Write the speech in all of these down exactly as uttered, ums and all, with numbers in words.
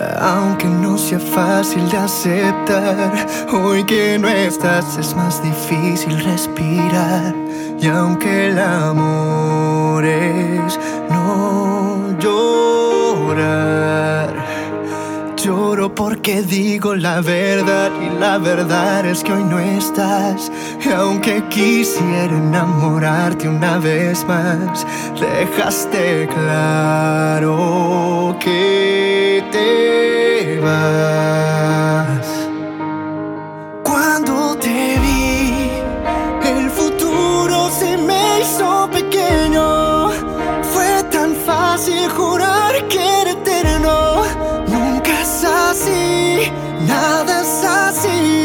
Aunque no sea fácil de aceptar, hoy que no estás es más difícil respirar. Y aunque el amor es no llorar, lloro porque digo la verdad, y la verdad es que hoy no estás. Y aunque quisiera enamorarte una vez más, dejaste claro que te vas. Cuando te vi, el futuro se me hizo pequeño. Fue tan fácil jurar que era eterno. Nunca es así, nada es así.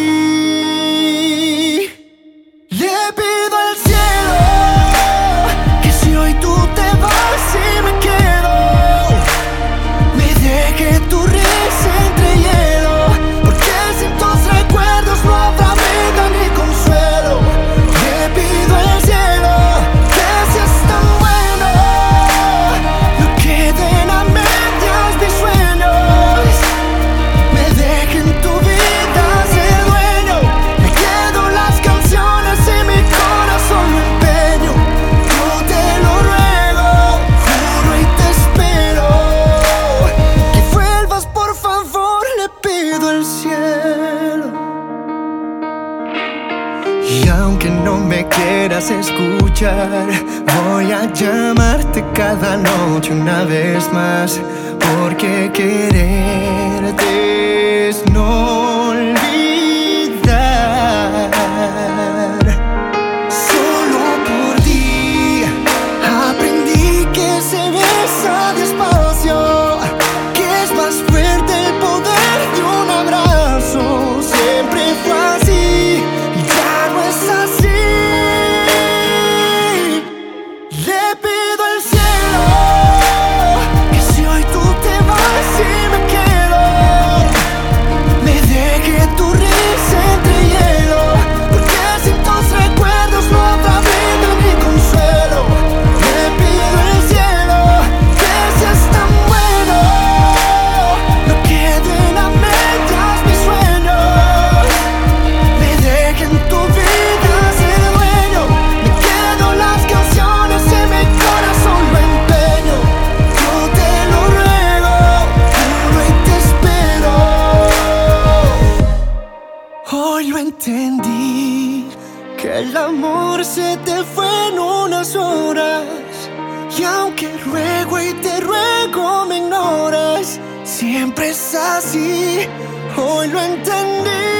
Le pido al cielo que si hoy tú te vas y me quedo, me deje tu risa entre hielo, porque sin tus recuerdos no habrá vida ni consuelo. Le pido al cielo que seas tan bueno, no queden a medias mis sueños, me dejen tu vida ser dueño. Me quedo las canciones y mi corazón lo empeño. Yo te lo ruego, juro y te espero, que vuelvas por favor, le pido al cielo. Y aunque no me quieras escuchar, voy a llamarte cada noche una vez más, porque quererte es no olvidar. Solo por ti aprendí que se besa despacio, que es más fuerte el poder de un abrazo. Siempre fue así y ya no es así. Le pido al cielo que si hoy tú te vas y me quedo, me deje tu risa entre hielo, porque sin tus recuerdos no habrá vida ni consuelo. Le pido al cielo que seas tan bueno, no queden a medias mis sueños, me dejen tu vida ser dueño. Me quedo las canciones y mi corazón lo empeño. Yo te lo ruego, juro y te espero. Hoy lo entendí, que el amor se te fue en unas horas. Y aunque ruego y te ruego me ignoras, siempre es así. Hoy lo entendí.